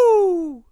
Woo!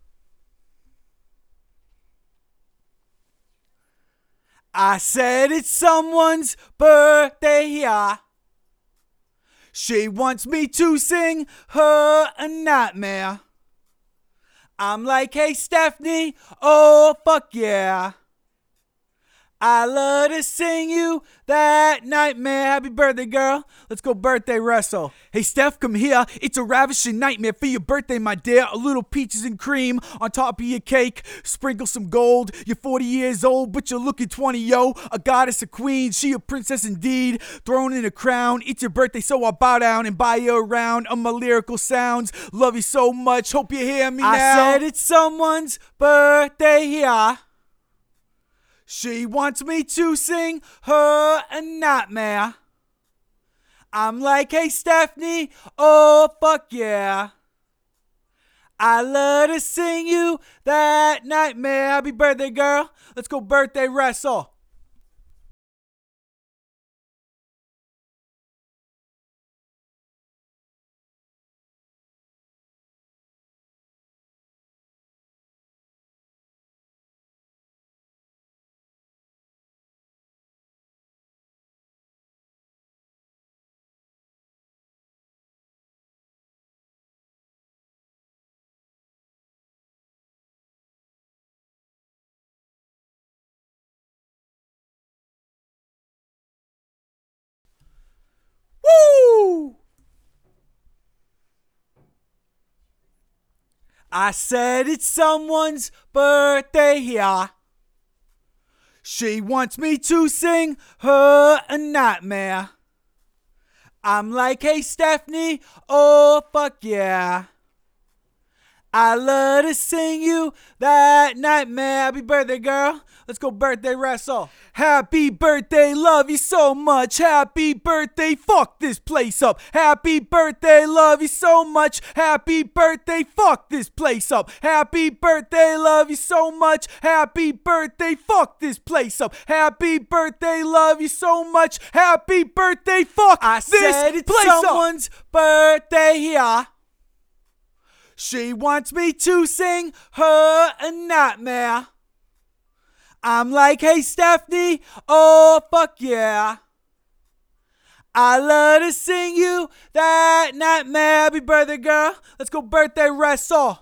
I said it's someone's birthday here. She wants me to sing her a nightmare. I'm like, hey Stephanie, oh fuck yeah. I love to sing you that nightmare. Happy birthday, girl. Let's go birthday wrestle. Hey, Steph, come here. It's a ravishing nightmare for your birthday, my dear. A little peaches and cream on top of your cake. Sprinkle some gold. You're 40 years old, but you're looking 20, yo. A goddess, a queen. She a princess indeed. Thrown in a crown. It's your birthday, so I bow down and buy you around on my lyrical sounds. Love you so much. Hope you hear me now. I said it's someone's birthday here. She wants me to sing her a nightmare. I'm like, hey Stephanie, oh fuck yeah. I love to sing you that nightmare. Happy birthday, girl. Let's go birthday wrestle. Woo! I said it's someone's birthday here. She wants me to sing her a nightmare. I'm like, hey Stephanie, oh fuck yeah. I love to sing you that nightmare. Happy birthday, girl. Let's go birthday wrestle. Happy birthday, love you so much. Happy birthday, fuck this place up. Happy birthday, love you so much. Happy birthday, fuck this place up. Happy birthday, love you so much. Happy birthday, fuck this place up. Happy birthday, love you so much. Happy birthday, fuck this place up. I said it's someone's birthday here. She wants me to sing her a nightmare. I'm like, hey Stephanie, oh fuck yeah. I love to sing you that nightmare. Happy birthday, girl. Let's go birthday wrestle.